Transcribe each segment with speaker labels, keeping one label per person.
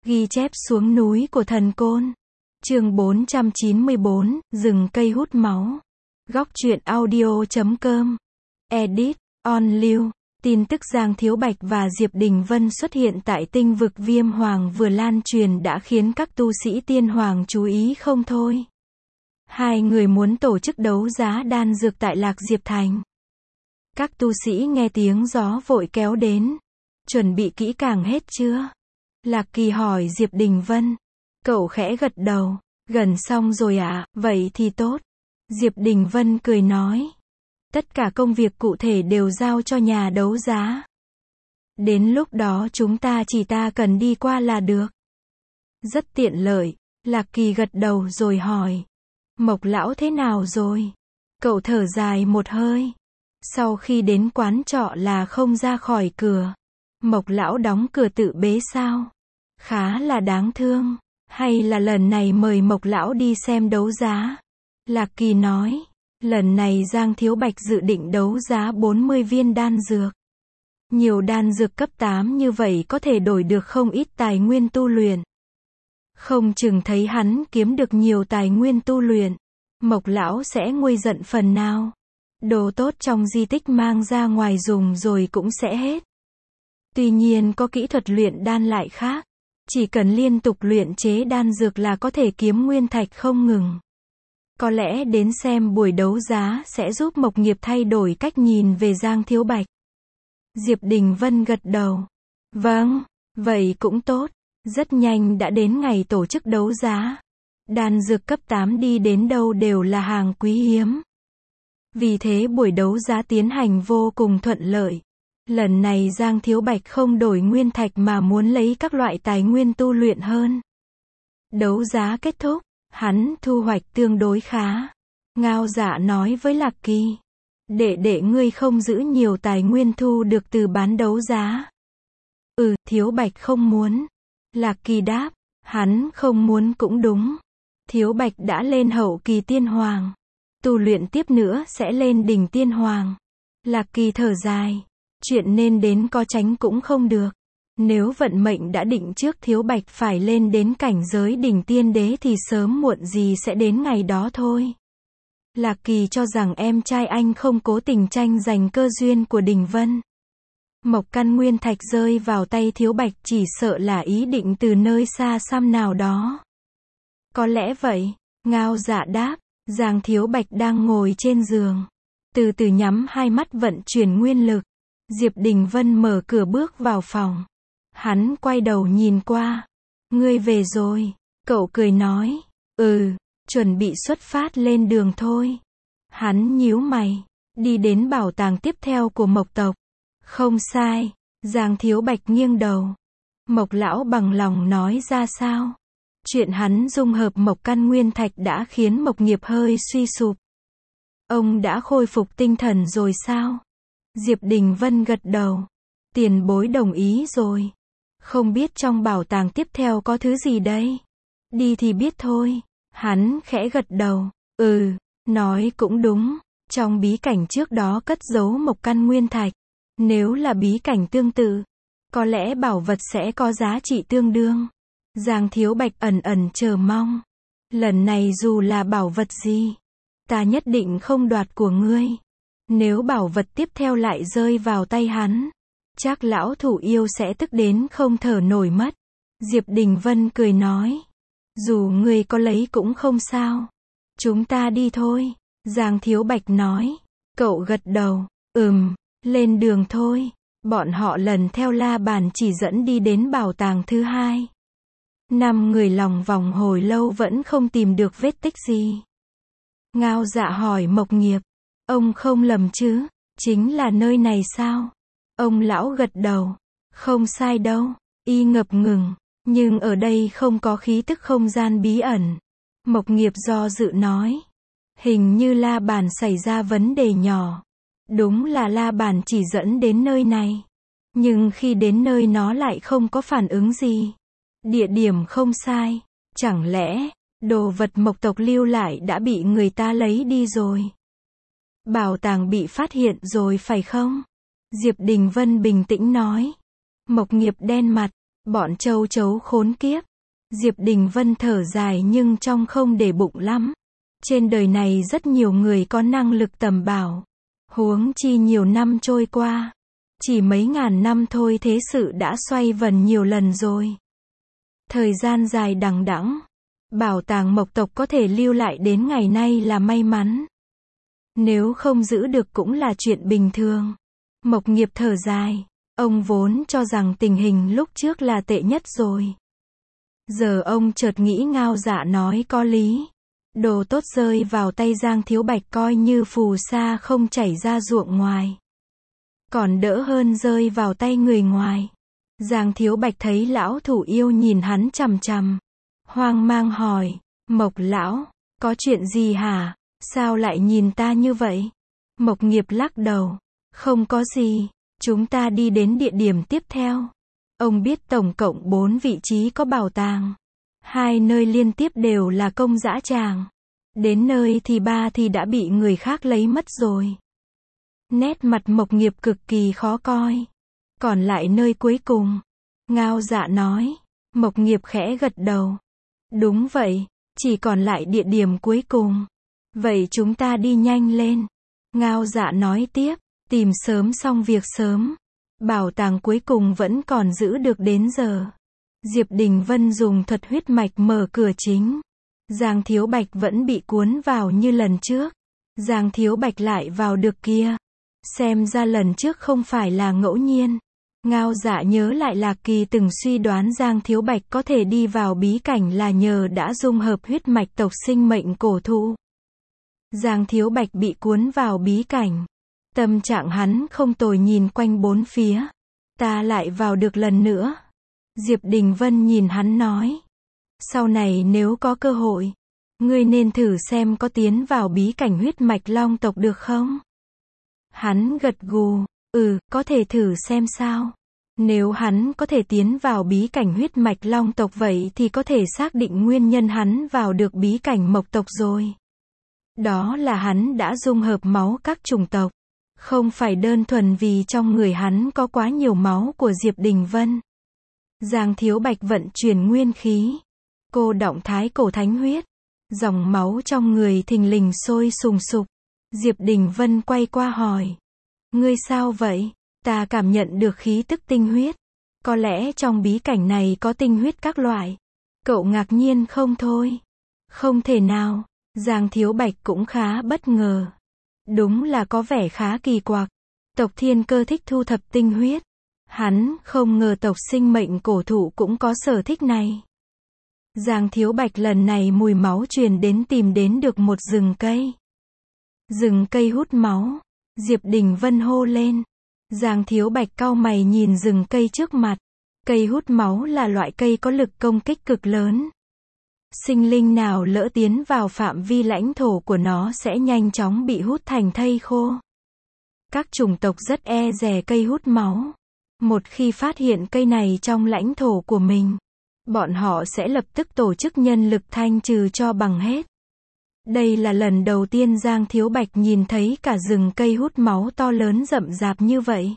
Speaker 1: Ghi chép xuống núi của thần côn. Chương 494, rừng cây hút máu. Góc truyện audio.com. Edit, on lưu. Tin tức Giang Thiếu Bạch và Diệp Đình Vân xuất hiện tại tinh vực Viêm Hoàng vừa lan truyền đã khiến các tu sĩ Tiên Hoàng chú ý không thôi. Hai người muốn tổ chức đấu giá đan dược tại Lạc Diệp Thành. Các tu sĩ nghe tiếng gió vội kéo đến. Chuẩn bị kỹ càng hết chưa? Lạc Kỳ hỏi Diệp Đình Vân. Cậu khẽ gật đầu. Gần xong rồi ạ, vậy thì tốt. Diệp Đình Vân cười nói. Tất cả công việc cụ thể đều giao cho nhà đấu giá. Đến lúc đó chúng ta chỉ cần đi qua là được. Rất tiện lợi. Lạc Kỳ gật đầu rồi hỏi. Mộc lão thế nào rồi? Cậu thở dài một hơi. Sau khi đến quán trọ là không ra khỏi cửa. Mộc lão đóng cửa tự bế sao? Khá là đáng thương. Hay là lần này mời Mộc lão đi xem đấu giá? Lạc Kỳ nói. Lần này Giang Thiếu Bạch dự định đấu giá 40 viên đan dược. Nhiều đan dược cấp 8 như vậy có thể đổi được không ít tài nguyên tu luyện. Không chừng thấy hắn kiếm được nhiều tài nguyên tu luyện. Mộc lão sẽ nguôi giận phần nào. Đồ tốt trong di tích mang ra ngoài dùng rồi cũng sẽ hết. Tuy nhiên có kỹ thuật luyện đan lại khác. Chỉ cần liên tục luyện chế đan dược là có thể kiếm nguyên thạch không ngừng. Có lẽ đến xem buổi đấu giá sẽ giúp Mộc Nghiệp thay đổi cách nhìn về Giang Thiếu Bạch. Diệp Đình Vân gật đầu. Vâng, vậy cũng tốt. Rất nhanh đã đến ngày tổ chức đấu giá. Đan dược cấp 8 đi đến đâu đều là hàng quý hiếm. Vì thế buổi đấu giá tiến hành vô cùng thuận lợi. Lần này Giang Thiếu Bạch không đổi nguyên thạch mà muốn lấy các loại tài nguyên tu luyện hơn. Đấu giá kết thúc, hắn thu hoạch tương đối khá. Ngao Dạ nói với Lạc Kỳ. Đệ ngươi không giữ nhiều tài nguyên thu được từ bán đấu giá. Thiếu Bạch không muốn. Lạc Kỳ đáp, hắn không muốn cũng đúng. Thiếu Bạch đã lên hậu kỳ tiên hoàng. Tu luyện tiếp nữa sẽ lên đỉnh tiên hoàng. Lạc Kỳ thở dài. Chuyện nên đến có tránh cũng không được. Nếu vận mệnh đã định trước Thiếu Bạch phải lên đến cảnh giới đỉnh tiên đế thì sớm muộn gì sẽ đến ngày đó thôi. Lạc Kỳ cho rằng em trai anh không cố tình tranh giành cơ duyên của Đình Vân. Mộc căn nguyên thạch rơi vào tay Thiếu Bạch chỉ sợ là ý định từ nơi xa xăm nào đó. Có lẽ vậy, Ngao Dạ đáp. Giang Thiếu Bạch đang ngồi trên giường. Từ từ nhắm hai mắt vận chuyển nguyên lực. Diệp Đình Vân mở cửa bước vào phòng. Hắn quay đầu nhìn qua. Ngươi về rồi. Cậu cười nói. Chuẩn bị xuất phát lên đường thôi. Hắn nhíu mày. Đi đến bảo tàng tiếp theo của Mộc tộc. Không sai. Giang Thiếu Bạch nghiêng đầu. Mộc lão bằng lòng nói ra sao? Chuyện hắn dung hợp Mộc căn nguyên thạch đã khiến Mộc Nghiệp hơi suy sụp. Ông đã khôi phục tinh thần rồi sao? Diệp Đình Vân gật đầu. Tiền bối đồng ý rồi. Không biết trong bảo tàng tiếp theo có thứ gì đây? Đi thì biết thôi. Hắn khẽ gật đầu. Nói cũng đúng. Trong bí cảnh trước đó cất giấu Mộc căn nguyên thạch. Nếu là bí cảnh tương tự, có lẽ bảo vật sẽ có giá trị tương đương. Giang Thiếu Bạch ẩn chờ mong. Lần này dù là bảo vật gì, ta nhất định không đoạt của ngươi. Nếu bảo vật tiếp theo lại rơi vào tay hắn, chắc lão thủ yêu sẽ tức đến không thở nổi mất. Diệp Đình Vân cười nói. Dù ngươi có lấy cũng không sao. Chúng ta đi thôi. Giang Thiếu Bạch nói. Cậu gật đầu. Lên đường thôi. Bọn họ lần theo la bàn chỉ dẫn đi đến bảo tàng thứ hai. 5 người lòng vòng hồi lâu vẫn không tìm được vết tích gì. Ngao Dạ hỏi Mộc Nghiệp. Ông không lầm chứ? Chính là nơi này sao? Ông lão gật đầu. Không sai đâu. Y ngập ngừng. Nhưng ở đây không có khí tức không gian bí ẩn. Mộc Nghiệp do dự nói. Hình như la bàn xảy ra vấn đề nhỏ. Đúng là la bàn chỉ dẫn đến nơi này. Nhưng khi đến nơi nó lại không có phản ứng gì. Địa điểm không sai. Chẳng lẽ, đồ vật Mộc tộc lưu lại đã bị người ta lấy đi rồi? Bảo tàng bị phát hiện rồi phải không? Diệp Đình Vân bình tĩnh nói. Mộc Nghiệp đen mặt. Bọn châu chấu khốn kiếp. Diệp Đình Vân thở dài nhưng trong không để bụng lắm. Trên đời này rất nhiều người có năng lực tầm bảo. Huống chi nhiều năm trôi qua. Chỉ mấy ngàn năm thôi thế sự đã xoay vần nhiều lần rồi. Thời gian dài đằng đẵng. Bảo tàng Mộc tộc có thể lưu lại đến ngày nay là may mắn. Nếu không giữ được cũng là chuyện bình thường. Mộc Nghiệp thở dài. Ông vốn cho rằng tình hình lúc trước là tệ nhất rồi. Giờ ông chợt nghĩ Ngao Dạ nói có lý. Đồ tốt rơi vào tay Giang Thiếu Bạch coi như phù sa không chảy ra ruộng ngoài. Còn đỡ hơn rơi vào tay người ngoài. Giang Thiếu Bạch thấy lão thủ yêu nhìn hắn chằm chằm. Hoang mang hỏi, Mộc lão, có chuyện gì hả? Sao lại nhìn ta như vậy? Mộc Nghiệp lắc đầu. Không có gì, chúng ta đi đến địa điểm tiếp theo. Ông biết tổng cộng 4 vị trí có bảo tàng. 2 nơi liên tiếp đều là công dã tràng. Đến nơi thì 3 thì đã bị người khác lấy mất rồi. Nét mặt Mộc Nghiệp cực kỳ khó coi. Còn lại nơi cuối cùng. Ngao Dạ nói. Mộc Nghiệp khẽ gật đầu. Đúng vậy, chỉ còn lại địa điểm cuối cùng. Vậy chúng ta đi nhanh lên. Ngao Dạ nói tiếp. Tìm sớm xong việc sớm. Bảo tàng cuối cùng vẫn còn giữ được đến giờ. Diệp Đình Vân dùng thuật huyết mạch mở cửa chính. Giang Thiếu Bạch vẫn bị cuốn vào như lần trước. Giang Thiếu Bạch lại vào được kia. Xem ra lần trước không phải là ngẫu nhiên. Ngao Dạ nhớ lại Lạc Kỳ từng suy đoán Giang Thiếu Bạch có thể đi vào bí cảnh là nhờ đã dung hợp huyết mạch tộc sinh mệnh cổ thụ. Giang Thiếu Bạch bị cuốn vào bí cảnh. Tâm trạng hắn không tồi nhìn quanh bốn phía. Ta lại vào được lần nữa. Diệp Đình Vân nhìn hắn nói. Sau này nếu có cơ hội, ngươi nên thử xem có tiến vào bí cảnh huyết mạch long tộc được không? Hắn gật gù. Có thể thử xem sao. Nếu hắn có thể tiến vào bí cảnh huyết mạch long tộc vậy thì có thể xác định nguyên nhân hắn vào được bí cảnh mộc tộc rồi. Đó là hắn đã dung hợp máu các chủng tộc. Không phải đơn thuần vì trong người hắn có quá nhiều máu của Diệp Đình Vân. Giang Thiếu Bạch vận chuyển nguyên khí. Cô động thái cổ thánh huyết. Dòng máu trong người thình lình sôi sùng sục. Diệp Đình Vân quay qua hỏi. Ngươi sao vậy? Ta cảm nhận được khí tức tinh huyết. Có lẽ trong bí cảnh này có tinh huyết các loại. Cậu ngạc nhiên không thôi? Không thể nào. Giang Thiếu Bạch cũng khá bất ngờ. Đúng là có vẻ khá kỳ quặc. Tộc Thiên Cơ thích thu thập tinh huyết. Hắn không ngờ tộc sinh mệnh cổ thụ cũng có sở thích này. Giang Thiếu Bạch lần này mùi máu truyền đến tìm đến được một rừng cây. Rừng cây hút máu. Diệp Đình Vân hô lên. Giang Thiếu Bạch cau mày nhìn rừng cây trước mặt. Cây hút máu là loại cây có lực công kích cực lớn. Sinh linh nào lỡ tiến vào phạm vi lãnh thổ của nó sẽ nhanh chóng bị hút thành thây khô. Các chủng tộc rất e dè cây hút máu. Một khi phát hiện cây này trong lãnh thổ của mình, bọn họ sẽ lập tức tổ chức nhân lực thanh trừ cho bằng hết. Đây là lần đầu tiên Giang Thiếu Bạch nhìn thấy cả rừng cây hút máu to lớn rậm rạp như vậy.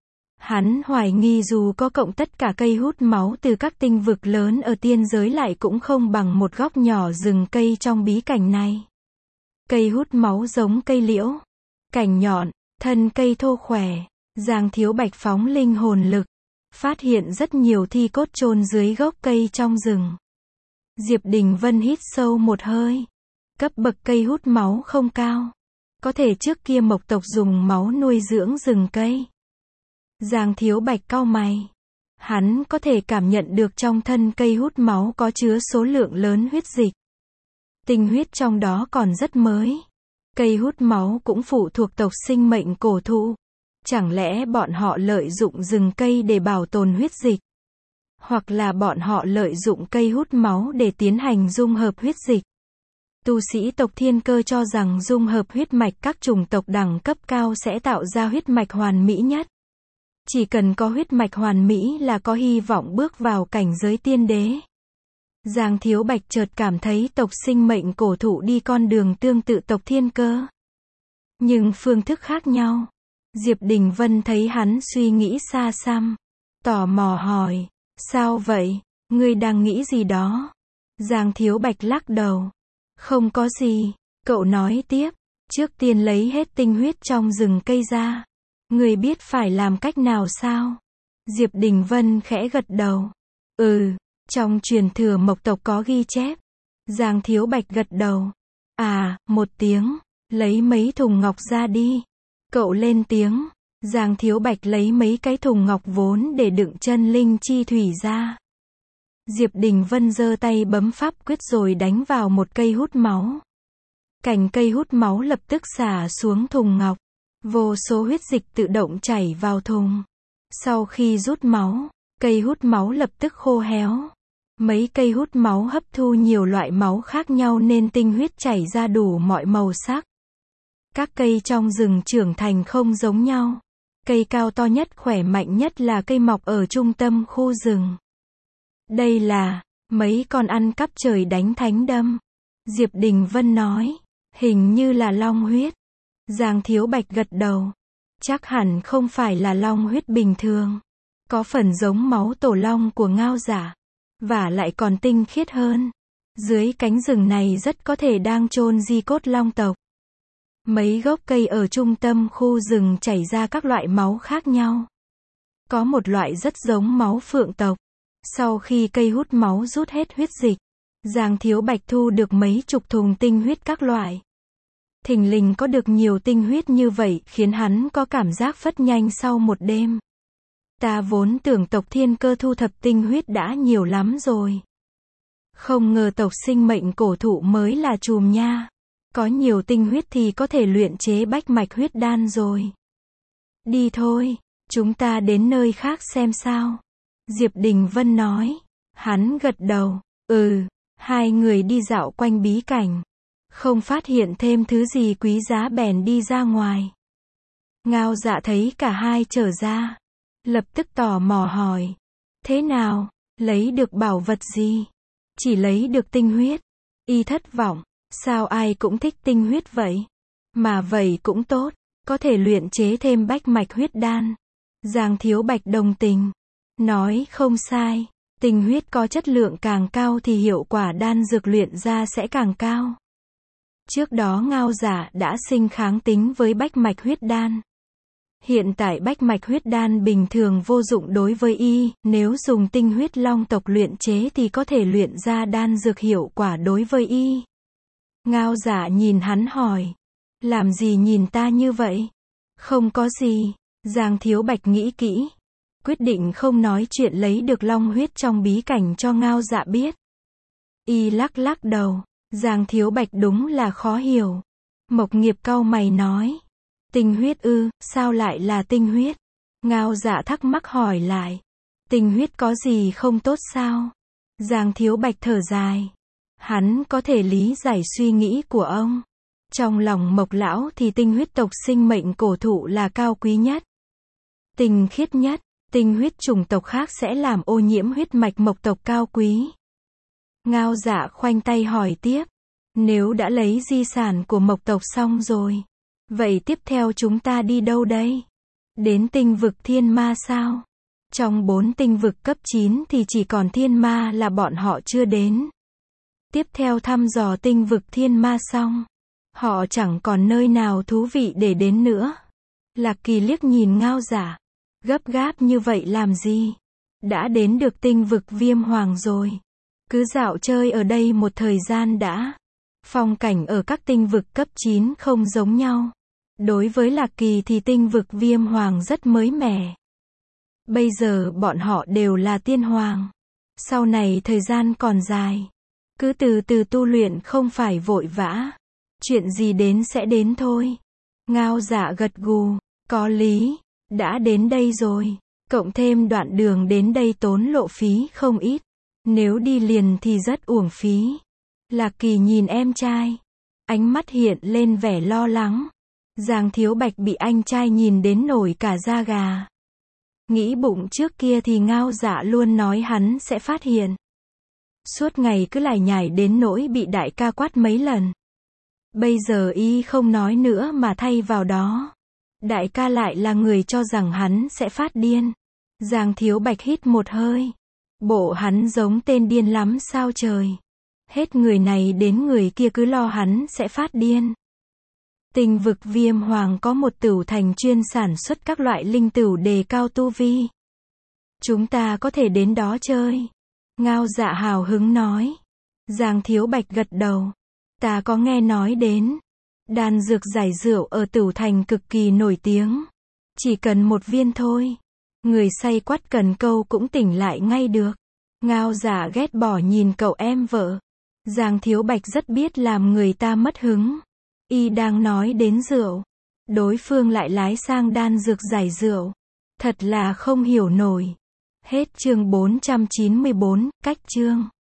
Speaker 1: Hắn hoài nghi dù có cộng tất cả cây hút máu từ các tinh vực lớn ở tiên giới lại cũng không bằng một góc nhỏ rừng cây trong bí cảnh này. Cây hút máu giống cây liễu, cành nhọn, thân cây thô khỏe. Giang Thiếu Bạch phóng linh hồn lực, phát hiện rất nhiều thi cốt chôn dưới gốc cây trong rừng. Diệp Đình Vân hít sâu một hơi. Cấp bậc cây hút máu không cao. Có thể trước kia mộc tộc dùng máu nuôi dưỡng rừng cây. Giang Thiếu Bạch cau mày. Hắn có thể cảm nhận được trong thân cây hút máu có chứa số lượng lớn huyết dịch. Tinh huyết trong đó còn rất mới. Cây hút máu cũng phụ thuộc tộc sinh mệnh cổ thụ. Chẳng lẽ bọn họ lợi dụng rừng cây để bảo tồn huyết dịch? Hoặc là bọn họ lợi dụng cây hút máu để tiến hành dung hợp huyết dịch? Tu sĩ tộc Thiên Cơ cho rằng dung hợp huyết mạch các chủng tộc đẳng cấp cao sẽ tạo ra huyết mạch hoàn mỹ nhất. Chỉ cần có huyết mạch hoàn mỹ là có hy vọng bước vào cảnh giới tiên đế. Giang Thiếu Bạch chợt cảm thấy tộc sinh mệnh cổ thụ đi con đường tương tự tộc Thiên Cơ. Nhưng phương thức khác nhau. Diệp Đình Vân thấy hắn suy nghĩ xa xăm. Tò mò hỏi. Sao vậy? Ngươi đang nghĩ gì đó? Giang Thiếu Bạch lắc đầu. Không có gì. Cậu nói tiếp. Trước tiên lấy hết tinh huyết trong rừng cây ra. Ngươi biết phải làm cách nào sao? Diệp Đình Vân khẽ gật đầu. Trong truyền thừa Mộc tộc có ghi chép. Giang Thiếu Bạch gật đầu. Một tiếng. Lấy mấy thùng ngọc ra đi. Cậu lên tiếng. Giang Thiếu Bạch lấy mấy cái thùng ngọc vốn để đựng chân linh chi thủy ra. Diệp Đình Vân giơ tay bấm pháp quyết rồi đánh vào một cây hút máu. Cành cây hút máu lập tức xả xuống thùng ngọc. Vô số huyết dịch tự động chảy vào thùng. Sau khi rút máu, cây hút máu lập tức khô héo. Mấy cây hút máu hấp thu nhiều loại máu khác nhau nên tinh huyết chảy ra đủ mọi màu sắc. Các cây trong rừng trưởng thành không giống nhau. Cây cao to nhất khỏe mạnh nhất là cây mọc ở trung tâm khu rừng. Đây là mấy con ăn cắp trời đánh thánh đâm. Diệp Đình Vân nói. Hình như là long huyết. Giang Thiếu Bạch gật đầu. Chắc hẳn không phải là long huyết bình thường. Có phần giống máu tổ long của Ngao Dạ. Và lại còn tinh khiết hơn. Dưới cánh rừng này rất có thể đang chôn di cốt long tộc. Mấy gốc cây ở trung tâm khu rừng chảy ra các loại máu khác nhau. Có một loại rất giống máu phượng tộc. Sau khi cây hút máu rút hết huyết dịch, Giang Thiếu Bạch thu được mấy chục thùng tinh huyết các loại. Thình lình có được nhiều tinh huyết như vậy khiến hắn có cảm giác phất nhanh sau một đêm. Ta vốn tưởng tộc Thiên Cơ thu thập tinh huyết đã nhiều lắm rồi. Không ngờ tộc Sinh Mệnh Cổ Thụ mới là chùm nha. Có nhiều tinh huyết thì có thể luyện chế bách mạch huyết đan rồi. Đi thôi, chúng ta đến nơi khác xem sao. Diệp Đình Vân nói. Hắn gật đầu. Hai người đi dạo quanh bí cảnh. Không phát hiện thêm thứ gì quý giá bèn đi ra ngoài. Ngao Dạ thấy cả hai trở ra. Lập tức tò mò hỏi. Thế nào? Lấy được bảo vật gì? Chỉ lấy được tinh huyết. Y thất vọng. Sao ai cũng thích tinh huyết vậy? Mà vậy cũng tốt. Có thể luyện chế thêm bách mạch huyết đan. Giang Thiếu Bạch đồng tình. Nói không sai. Tinh huyết có chất lượng càng cao thì hiệu quả đan dược luyện ra sẽ càng cao. Trước đó Ngao Dạ đã sinh kháng tính với bách mạch huyết đan. Hiện tại bách mạch huyết đan bình thường vô dụng đối với y, nếu dùng tinh huyết long tộc luyện chế thì có thể luyện ra đan dược hiệu quả đối với y. Ngao Dạ nhìn hắn hỏi. Làm gì nhìn ta như vậy? Không có gì. Giang Thiếu Bạch nghĩ kỹ. Quyết định không nói chuyện lấy được long huyết trong bí cảnh cho Ngao Dạ biết. Y lắc lắc đầu. Giang Thiếu Bạch đúng là khó hiểu. Mộc Nghiệp cau mày nói. Tinh huyết ư, sao lại là tinh huyết? Ngao Dạ thắc mắc hỏi lại. Tinh huyết có gì không tốt sao? Giang Thiếu Bạch thở dài. Hắn có thể lý giải suy nghĩ của ông. Trong lòng Mộc Lão thì tinh huyết tộc Sinh Mệnh Cổ Thụ là cao quý nhất. Tinh khiết nhất. Tinh huyết chủng tộc khác sẽ làm ô nhiễm huyết mạch Mộc tộc cao quý. Ngao Dạ khoanh tay hỏi tiếp. Nếu đã lấy di sản của Mộc tộc xong rồi. Vậy tiếp theo chúng ta đi đâu đây? Đến tinh vực Thiên Ma sao? Trong 4 tinh vực cấp 9 thì chỉ còn Thiên Ma là bọn họ chưa đến. Tiếp theo thăm dò tinh vực Thiên Ma xong. Họ chẳng còn nơi nào thú vị để đến nữa. Lạc Kỳ liếc nhìn Ngao Dạ. Gấp gáp như vậy làm gì? Đã đến được tinh vực Viêm Hoàng rồi. Cứ dạo chơi ở đây một thời gian đã. Phong cảnh ở các tinh vực cấp 9 không giống nhau. Đối với Lạc Kỳ thì tinh vực Viêm Hoàng rất mới mẻ. Bây giờ bọn họ đều là tiên hoàng. Sau này thời gian còn dài. Cứ từ từ tu luyện không phải vội vã. Chuyện gì đến sẽ đến thôi. Ngao Dạ gật gù. Có lý. Đã đến đây rồi. Cộng thêm đoạn đường đến đây tốn lộ phí không ít. Nếu đi liền thì rất uổng phí. Lạc Kỳ nhìn em trai. Ánh mắt hiện lên vẻ lo lắng. Giang Thiếu Bạch bị anh trai nhìn đến nổi cả da gà. Nghĩ bụng trước kia thì Ngao Dạ luôn nói hắn sẽ phát hiện. Suốt ngày cứ lải nhải đến nỗi bị đại ca quát mấy lần. Bây giờ y không nói nữa mà thay vào đó. Đại ca lại là người cho rằng hắn sẽ phát điên. Giang Thiếu Bạch hít một hơi. Bộ hắn giống tên điên lắm sao trời. Hết người này đến người kia cứ lo hắn sẽ phát điên. Tinh vực Viêm Hoàng có một tửu thành chuyên sản xuất các loại linh tửu đề cao tu vi. Chúng ta có thể đến đó chơi. Ngao Dạ hào hứng nói. Giang Thiếu Bạch gật đầu. Ta có nghe nói đến. Đan dược giải rượu ở tửu thành cực kỳ nổi tiếng. Chỉ cần một viên thôi. Người say quát cần câu cũng tỉnh lại ngay được. Ngao Dạ ghét bỏ nhìn cậu em vợ. Giang Thiếu Bạch rất biết làm người ta mất hứng. Y đang nói đến rượu. Đối phương lại lái sang đan dược giải rượu. Thật là không hiểu nổi. Hết chương 494, cách chương.